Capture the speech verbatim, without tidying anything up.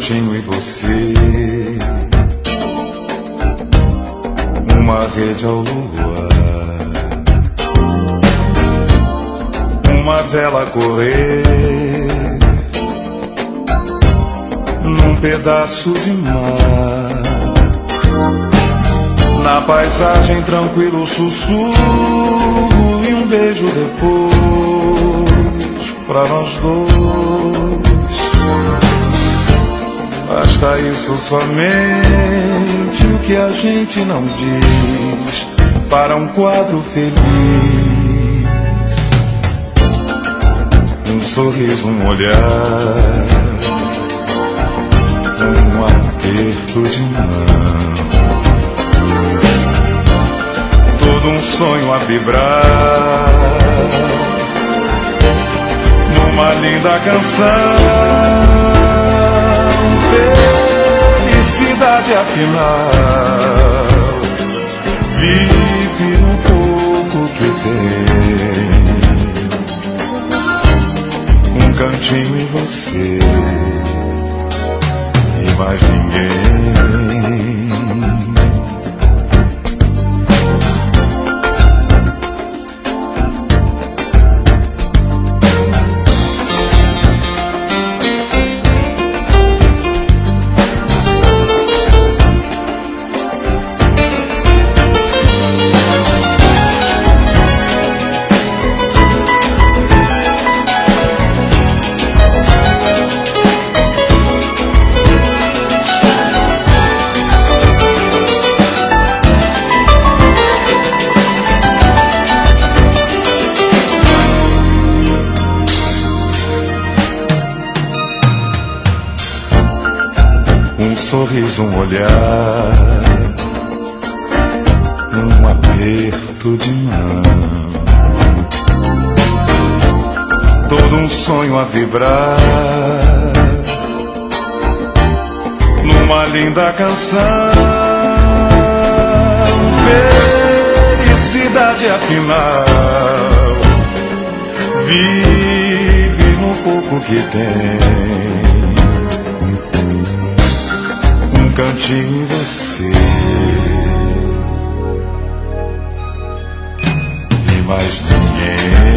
cantinho e você, uma rede ao luar, uma vela a correr num pedaço de mar, na paisagem tranquilo sussurro e um beijo depois pra nós dois. Basta isso somente, o que a gente não diz para um quadro feliz. Um sorriso, um olhar, um aperto de mão, todo um sonho a vibrar numa linda canção. Felicidade afinal vive no pouco que tem, um cantinho e você e mais ninguém. Um sorriso, um olhar, um aperto de mão, todo um sonho a vibrar numa linda canção. Felicidade afinal vive no pouco que tem, um cantinho e você e mais ninguém.